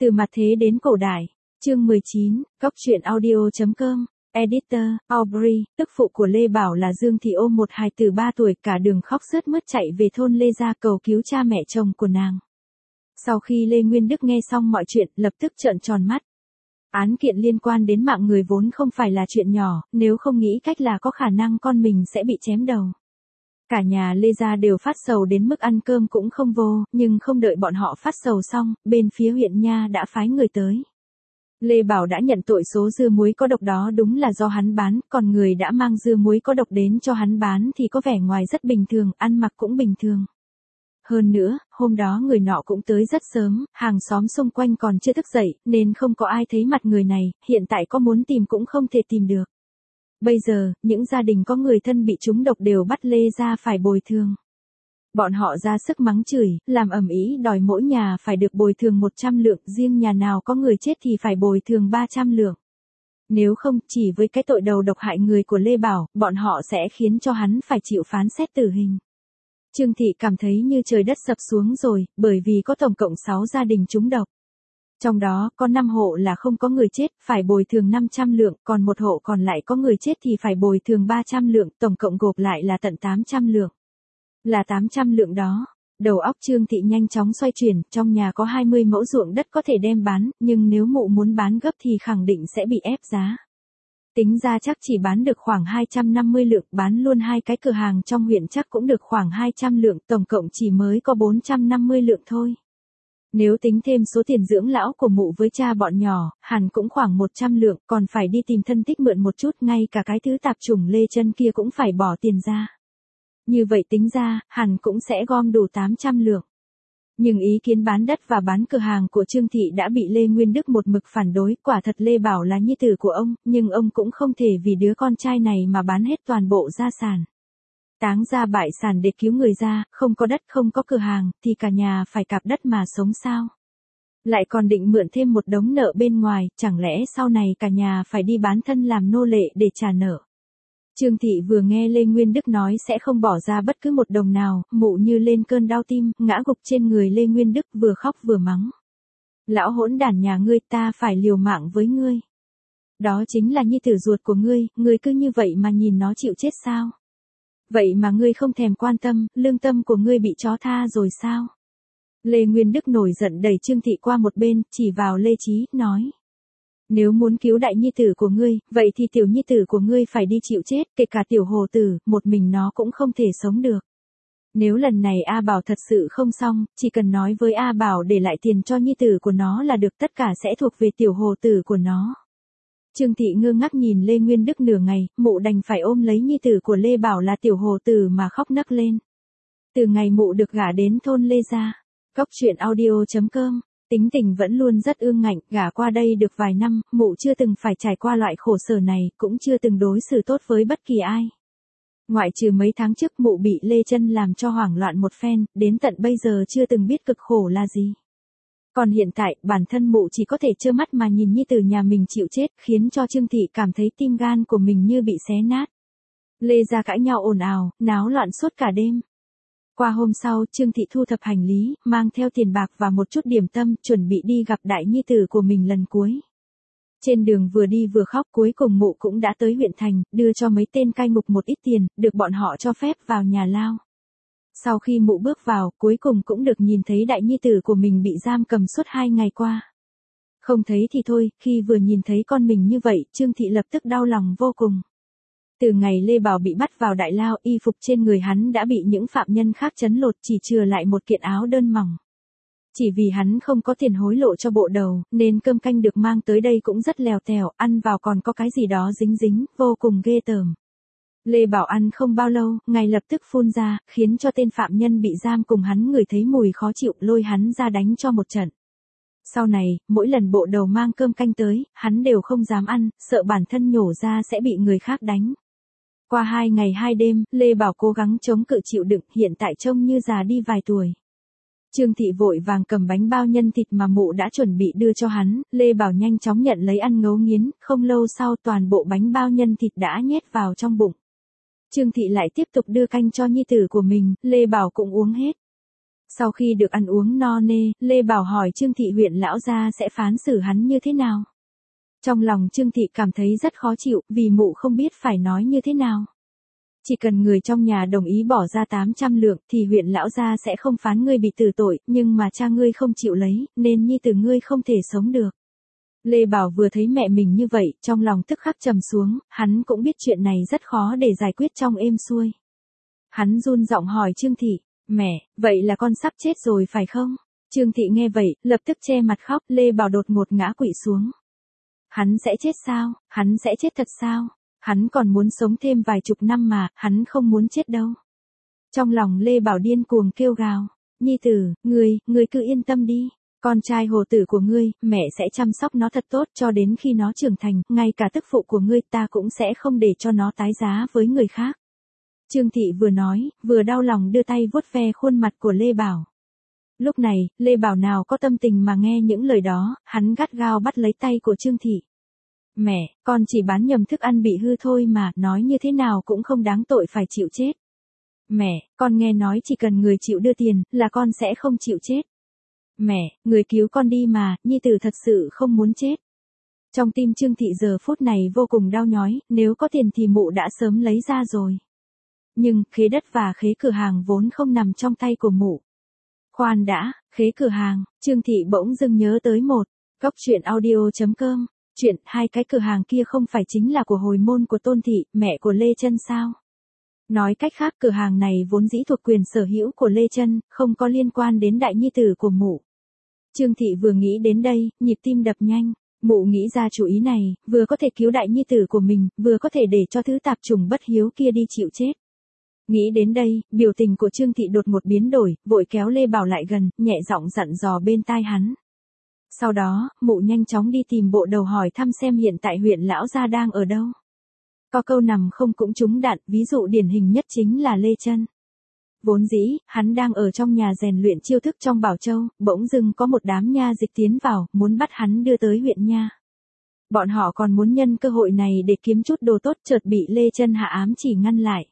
Từ mặt thế đến cổ đại. Chương 19, Góc truyện audio.com. Editor, Aubrey, tức phụ của Lê Bảo là Dương Thị ôm một hài tử 3 tuổi cả đường khóc sướt mướt chạy về thôn Lê gia cầu cứu cha mẹ chồng của nàng. Sau khi Lê Nguyên Đức nghe xong mọi chuyện, lập tức trợn tròn mắt. Án kiện liên quan đến mạng người vốn không phải là chuyện nhỏ, nếu không nghĩ cách là có khả năng con mình sẽ bị chém đầu. Cả nhà Lê gia đều phát sầu đến mức ăn cơm cũng không vô, nhưng không đợi bọn họ phát sầu xong, bên phía huyện nha đã phái người tới. Lê Bảo đã nhận tội số dưa muối có độc đó đúng là do hắn bán, còn người đã mang dưa muối có độc đến cho hắn bán thì có vẻ ngoài rất bình thường, ăn mặc cũng bình thường. Hơn nữa, hôm đó người nọ cũng tới rất sớm, hàng xóm xung quanh còn chưa thức dậy, nên không có ai thấy mặt người này, hiện tại có muốn tìm cũng không thể tìm được. Bây giờ, những gia đình có người thân bị trúng độc đều bắt Lê gia phải bồi thường. Bọn họ ra sức mắng chửi, làm ầm ĩ đòi mỗi nhà phải được bồi thường 100 lượng, riêng nhà nào có người chết thì phải bồi thường 300 lượng. Nếu không, chỉ với cái tội đầu độc hại người của Lê Bảo, bọn họ sẽ khiến cho hắn phải chịu phán xét tử hình. Trương Thị cảm thấy như trời đất sập xuống rồi, bởi vì có tổng cộng 6 gia đình trúng độc. Trong đó, có 5 hộ là không có người chết, phải bồi thường 500 lượng, còn một hộ còn lại có người chết thì phải bồi thường 300 lượng, tổng cộng gộp lại là tận 800 lượng. Là 800 lượng đó. Đầu óc Trương Thị nhanh chóng xoay chuyển, trong nhà có 20 mẫu ruộng đất có thể đem bán, nhưng nếu mụ muốn bán gấp thì khẳng định sẽ bị ép giá. Tính ra chắc chỉ bán được khoảng 250 lượng, bán luôn 2 cái cửa hàng trong huyện chắc cũng được khoảng 200 lượng, tổng cộng chỉ mới có 450 lượng thôi. Nếu tính thêm số tiền dưỡng lão của mụ với cha bọn nhỏ, hẳn cũng khoảng 100 lượng, còn phải đi tìm thân thích mượn một chút, ngay cả cái thứ tạp chủng Lê Chân kia cũng phải bỏ tiền ra. Như vậy tính ra, hẳn cũng sẽ gom đủ 800 lượng. Nhưng ý kiến bán đất và bán cửa hàng của Trương Thị đã bị Lê Nguyên Đức một mực phản đối, quả thật Lê Bảo là nhi tử của ông, nhưng ông cũng không thể vì đứa con trai này mà bán hết toàn bộ gia sản. Táng ra bại sản để cứu người ra, không có đất không có cửa hàng, thì cả nhà phải cạp đất mà sống sao? Lại còn định mượn thêm một đống nợ bên ngoài, chẳng lẽ sau này cả nhà phải đi bán thân làm nô lệ để trả nợ? Trương Thị vừa nghe Lê Nguyên Đức nói sẽ không bỏ ra bất cứ một đồng nào, mụ như lên cơn đau tim, ngã gục trên người Lê Nguyên Đức vừa khóc vừa mắng. Lão hỗn đản nhà ngươi, ta phải liều mạng với ngươi. Đó chính là nhi tử ruột của ngươi cứ như vậy mà nhìn nó chịu chết sao? Vậy mà ngươi không thèm quan tâm, lương tâm của ngươi bị chó tha rồi sao? Lê Nguyên Đức nổi giận đẩy Trương Thị qua một bên, chỉ vào Lê Chí, nói. Nếu muốn cứu đại nhi tử của ngươi, vậy thì tiểu nhi tử của ngươi phải đi chịu chết, kể cả tiểu hồ tử, một mình nó cũng không thể sống được. Nếu lần này A Bảo thật sự không xong, chỉ cần nói với A Bảo để lại tiền cho nhi tử của nó là được, tất cả sẽ thuộc về tiểu hồ tử của nó. Trương Thị ngơ ngác nhìn Lê Nguyên Đức nửa ngày, mụ đành phải ôm lấy nhi tử của Lê Bảo là tiểu hồ tử mà khóc nấc lên. Từ ngày mụ được gả đến thôn Lê gia, Góc truyện audio.com. Tính tình vẫn luôn rất ương ngạnh, gả qua đây được vài năm, mụ chưa từng phải trải qua loại khổ sở này, cũng chưa từng đối xử tốt với bất kỳ ai. Ngoại trừ mấy tháng trước mụ bị Lê Chân làm cho hoảng loạn một phen, đến tận bây giờ chưa từng biết cực khổ là gì. Còn hiện tại, bản thân mụ chỉ có thể trơ mắt mà nhìn nhi tử nhà mình chịu chết, khiến cho Trương Thị cảm thấy tim gan của mình như bị xé nát. Lê gia cãi nhau ồn ào, náo loạn suốt cả đêm. Qua hôm sau, Trương Thị thu thập hành lý, mang theo tiền bạc và một chút điểm tâm, chuẩn bị đi gặp đại nhi tử của mình lần cuối. Trên đường vừa đi vừa khóc, cuối cùng mụ cũng đã tới huyện thành, đưa cho mấy tên cai ngục một ít tiền, được bọn họ cho phép vào nhà lao. Sau khi mụ bước vào, cuối cùng cũng được nhìn thấy đại nhi tử của mình bị giam cầm suốt 2 ngày qua. Không thấy thì thôi, khi vừa nhìn thấy con mình như vậy, Trương Thị lập tức đau lòng vô cùng. Từ ngày Lê Bảo bị bắt vào đại lao, y phục trên người hắn đã bị những phạm nhân khác trấn lột, chỉ chừa lại một kiện áo đơn mỏng. Chỉ vì hắn không có tiền hối lộ cho bộ đầu, nên cơm canh được mang tới đây cũng rất lèo tèo, ăn vào còn có cái gì đó dính dính, vô cùng ghê tởm. Lê Bảo ăn không bao lâu, ngay lập tức phun ra, khiến cho tên phạm nhân bị giam cùng hắn ngửi thấy mùi khó chịu, lôi hắn ra đánh cho một trận. Sau này, mỗi lần bộ đầu mang cơm canh tới, hắn đều không dám ăn, sợ bản thân nhổ ra sẽ bị người khác đánh. Qua 2 ngày 2 đêm, Lê Bảo cố gắng chống cự chịu đựng, hiện tại trông như già đi vài tuổi. Trương Thị vội vàng cầm bánh bao nhân thịt mà mụ đã chuẩn bị đưa cho hắn, Lê Bảo nhanh chóng nhận lấy ăn ngấu nghiến, không lâu sau toàn bộ bánh bao nhân thịt đã nhét vào trong bụng. Trương Thị lại tiếp tục đưa canh cho nhi tử của mình, Lê Bảo cũng uống hết. Sau khi được ăn uống no nê, Lê Bảo hỏi Trương Thị huyện lão gia sẽ phán xử hắn như thế nào. Trong lòng Trương Thị cảm thấy rất khó chịu, vì mụ không biết phải nói như thế nào. Chỉ cần người trong nhà đồng ý bỏ ra 800 lượng thì huyện lão gia sẽ không phán ngươi bị tử tội, nhưng mà cha ngươi không chịu lấy, nên nhi tử ngươi không thể sống được. Lê Bảo vừa thấy mẹ mình như vậy, trong lòng tức khắc trầm xuống, hắn cũng biết chuyện này rất khó để giải quyết trong êm xuôi. Hắn run giọng hỏi Trương Thị, mẹ, vậy là con sắp chết rồi phải không? Trương Thị nghe vậy, lập tức che mặt khóc, Lê Bảo đột ngột ngã quỵ xuống. Hắn sẽ chết sao? Hắn sẽ chết thật sao? Hắn còn muốn sống thêm vài chục năm mà, hắn không muốn chết đâu. Trong lòng Lê Bảo điên cuồng kêu gào, nhi tử, ngươi cứ yên tâm đi. Con trai hồ tử của ngươi, mẹ sẽ chăm sóc nó thật tốt cho đến khi nó trưởng thành, ngay cả tức phụ của ngươi ta cũng sẽ không để cho nó tái giá với người khác. Trương Thị vừa nói, vừa đau lòng đưa tay vuốt ve khuôn mặt của Lê Bảo. Lúc này, Lê Bảo nào có tâm tình mà nghe những lời đó, hắn gắt gao bắt lấy tay của Trương Thị. Mẹ, con chỉ bán nhầm thức ăn bị hư thôi mà, nói như thế nào cũng không đáng tội phải chịu chết. Mẹ, con nghe nói chỉ cần người chịu đưa tiền, là con sẽ không chịu chết. Mẹ, người cứu con đi mà, nhi tử thật sự không muốn chết. Trong tim Trương Thị giờ phút này vô cùng đau nhói, nếu có tiền thì mụ đã sớm lấy ra rồi. Nhưng, khế đất và khế cửa hàng vốn không nằm trong tay của mụ. Khoan đã, khế cửa hàng, Trương Thị bỗng dưng nhớ tới một, góc truyện audio.com, chuyện hai cái cửa hàng kia không phải chính là của hồi môn của Tôn Thị, mẹ của Lê Chân sao? Nói cách khác cửa hàng này vốn dĩ thuộc quyền sở hữu của Lê Chân, không có liên quan đến đại nhi tử của mụ. Trương Thị vừa nghĩ đến đây, nhịp tim đập nhanh, mụ nghĩ ra chủ ý này, vừa có thể cứu đại nhi tử của mình, vừa có thể để cho thứ tạp chủng bất hiếu kia đi chịu chết. Nghĩ đến đây, biểu tình của Trương Thị đột ngột biến đổi, vội kéo Lê Bảo lại gần, nhẹ giọng dặn dò bên tai hắn. Sau đó, mụ nhanh chóng đi tìm bộ đầu hỏi thăm xem hiện tại huyện lão gia đang ở đâu. Có câu nằm không cũng trúng đạn, ví dụ điển hình nhất chính là Lê Chân. Vốn dĩ, hắn đang ở trong nhà rèn luyện chiêu thức trong Bảo Châu, bỗng dưng có một đám nha dịch tiến vào, muốn bắt hắn đưa tới huyện nha. Bọn họ còn muốn nhân cơ hội này để kiếm chút đồ tốt, chợt bị Lê Chân hạ ám chỉ ngăn lại.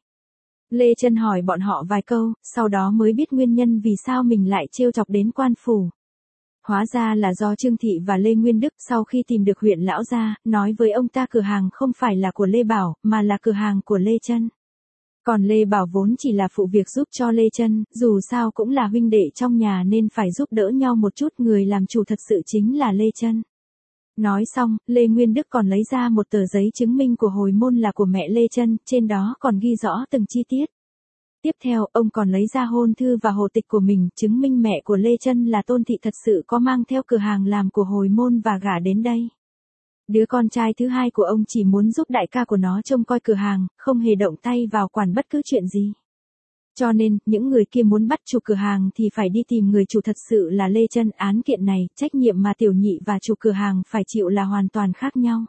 Lê Chân hỏi bọn họ vài câu, sau đó mới biết nguyên nhân vì sao mình lại trêu chọc đến quan phủ. Hóa ra là do Trương Thị và Lê Nguyên Đức sau khi tìm được huyện lão gia, nói với ông ta cửa hàng không phải là của Lê Bảo, mà là cửa hàng của Lê Chân. Còn Lê Bảo vốn chỉ là phụ việc giúp cho Lê Chân, dù sao cũng là huynh đệ trong nhà nên phải giúp đỡ nhau một chút, người làm chủ thật sự chính là Lê Chân. Nói xong, Lê Nguyên Đức còn lấy ra một tờ giấy chứng minh của hồi môn là của mẹ Lê Chân, trên đó còn ghi rõ từng chi tiết. Tiếp theo, ông còn lấy ra hôn thư và hộ tịch của mình, chứng minh mẹ của Lê Chân là Tôn Thị thật sự có mang theo cửa hàng làm của hồi môn và gả đến đây. Đứa con trai thứ hai của ông chỉ muốn giúp đại ca của nó trông coi cửa hàng, không hề động tay vào quản bất cứ chuyện gì. Cho nên, những người kia muốn bắt chủ cửa hàng thì phải đi tìm người chủ thật sự là Lê Chân. Án kiện này, trách nhiệm mà tiểu nhị và chủ cửa hàng phải chịu là hoàn toàn khác nhau.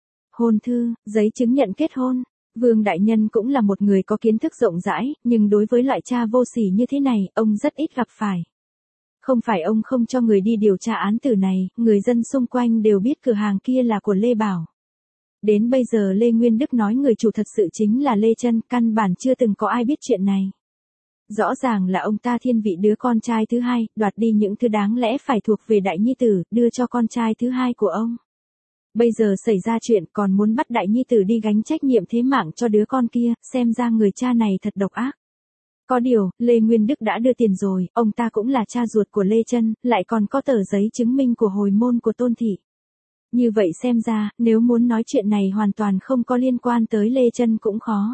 Hôn thư, giấy chứng nhận kết hôn. Vương Đại Nhân cũng là một người có kiến thức rộng rãi, nhưng đối với loại cha vô sỉ như thế này, ông rất ít gặp phải. Không phải ông không cho người đi điều tra án tử này, người dân xung quanh đều biết cửa hàng kia là của Lê Bảo. Đến bây giờ Lê Nguyên Đức nói người chủ thật sự chính là Lê Chân, căn bản chưa từng có ai biết chuyện này. Rõ ràng là ông ta thiên vị đứa con trai thứ hai, đoạt đi những thứ đáng lẽ phải thuộc về đại nhi tử, đưa cho con trai thứ hai của ông. Bây giờ xảy ra chuyện còn muốn bắt đại nhi tử đi gánh trách nhiệm thế mạng cho đứa con kia, xem ra người cha này thật độc ác. Có điều, Lê Nguyên Đức đã đưa tiền rồi, ông ta cũng là cha ruột của Lê Chân, lại còn có tờ giấy chứng minh của hồi môn của Tôn Thị. Như vậy xem ra, nếu muốn nói chuyện này hoàn toàn không có liên quan tới Lê Chân cũng khó.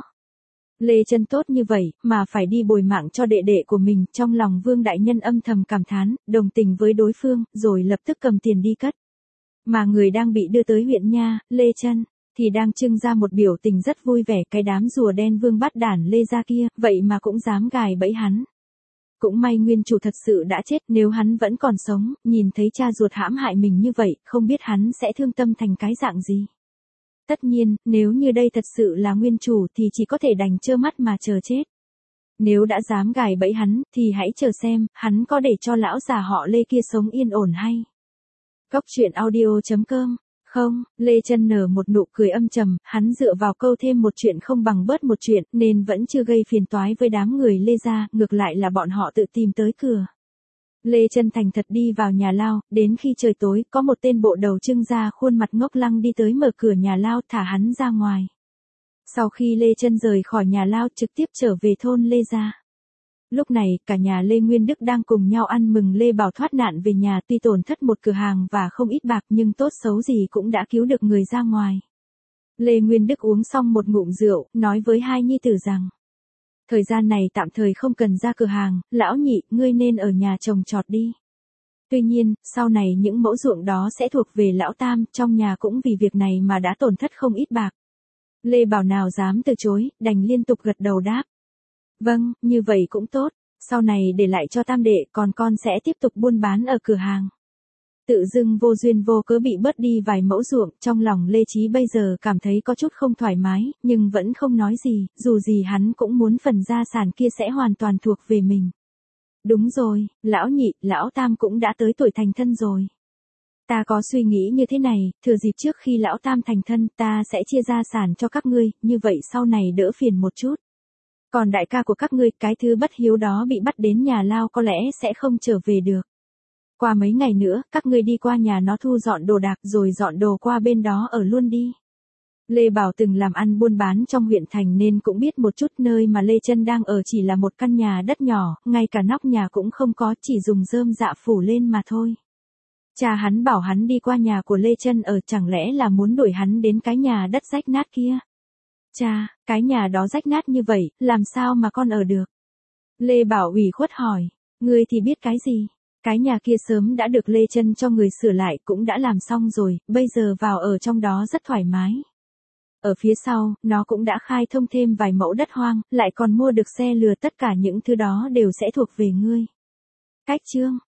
Lê Chân tốt như vậy, mà phải đi bồi mạng cho đệ đệ của mình, trong lòng Vương Đại Nhân âm thầm cảm thán, đồng tình với đối phương, rồi lập tức cầm tiền đi cất. Mà người đang bị đưa tới huyện nha, Lê Chân, thì đang trưng ra một biểu tình rất vui vẻ, cái đám rùa đen Vương Bát Đản Lê gia kia, vậy mà cũng dám gài bẫy hắn. Cũng may nguyên chủ thật sự đã chết, nếu hắn vẫn còn sống, nhìn thấy cha ruột hãm hại mình như vậy, không biết hắn sẽ thương tâm thành cái dạng gì. Tất nhiên, nếu như đây thật sự là nguyên chủ thì chỉ có thể đành trơ mắt mà chờ chết. Nếu đã dám gài bẫy hắn, thì hãy chờ xem, hắn có để cho lão già họ Lê kia sống yên ổn hay. Góc truyện audio.com. Không, Lê Chân nở một nụ cười âm trầm, hắn dựa vào câu thêm một chuyện không bằng bớt một chuyện, nên vẫn chưa gây phiền toái với đám người Lê gia, ngược lại là bọn họ tự tìm tới cửa. Lê Chân thành thật đi vào nhà lao, đến khi trời tối, có một tên bộ đầu trưng ra khuôn mặt ngốc lăng đi tới mở cửa nhà lao thả hắn ra ngoài. Sau khi Lê Chân rời khỏi nhà lao trực tiếp trở về thôn Lê gia. Lúc này, cả nhà Lê Nguyên Đức đang cùng nhau ăn mừng Lê Bảo thoát nạn về nhà, tuy tổn thất một cửa hàng và không ít bạc nhưng tốt xấu gì cũng đã cứu được người ra ngoài. Lê Nguyên Đức uống xong một ngụm rượu, nói với hai nhi tử rằng: thời gian này tạm thời không cần ra cửa hàng, lão nhị, ngươi nên ở nhà trồng trọt đi. Tuy nhiên, sau này những mẫu ruộng đó sẽ thuộc về lão tam, trong nhà cũng vì việc này mà đã tổn thất không ít bạc. Lê Bảo nào dám từ chối, đành liên tục gật đầu đáp: vâng, như vậy cũng tốt, sau này để lại cho tam đệ, còn con sẽ tiếp tục buôn bán ở cửa hàng. Tự dưng vô duyên vô cớ bị bớt đi vài mẫu ruộng, trong lòng Lê Chí bây giờ cảm thấy có chút không thoải mái, nhưng vẫn không nói gì, dù gì hắn cũng muốn phần gia sản kia sẽ hoàn toàn thuộc về mình. Đúng rồi, lão nhị, lão tam cũng đã tới tuổi thành thân rồi. Ta có suy nghĩ như thế này, thừa dịp trước khi lão tam thành thân, ta sẽ chia gia sản cho các ngươi, như vậy sau này đỡ phiền một chút. Còn đại ca của các ngươi, cái thứ bất hiếu đó bị bắt đến nhà lao có lẽ sẽ không trở về được. Qua mấy ngày nữa, các ngươi đi qua nhà nó thu dọn đồ đạc rồi dọn đồ qua bên đó ở luôn đi. Lê Bảo từng làm ăn buôn bán trong huyện thành nên cũng biết một chút, nơi mà Lê Chân đang ở chỉ là một căn nhà đất nhỏ, ngay cả nóc nhà cũng không có, chỉ dùng rơm dạ phủ lên mà thôi. Cha hắn bảo hắn đi qua nhà của Lê Chân ở, chẳng lẽ là muốn đuổi hắn đến cái nhà đất rách nát kia? Cha, cái nhà đó rách nát như vậy, làm sao mà con ở được? Lê Bảo ủy khuất hỏi, ngươi thì biết cái gì? Cái nhà kia sớm đã được Lê Chân cho người sửa lại, cũng đã làm xong rồi, bây giờ vào ở trong đó rất thoải mái. Ở phía sau, nó cũng đã khai thông thêm vài mẫu đất hoang, lại còn mua được xe lừa, tất cả những thứ đó đều sẽ thuộc về ngươi. Cách chương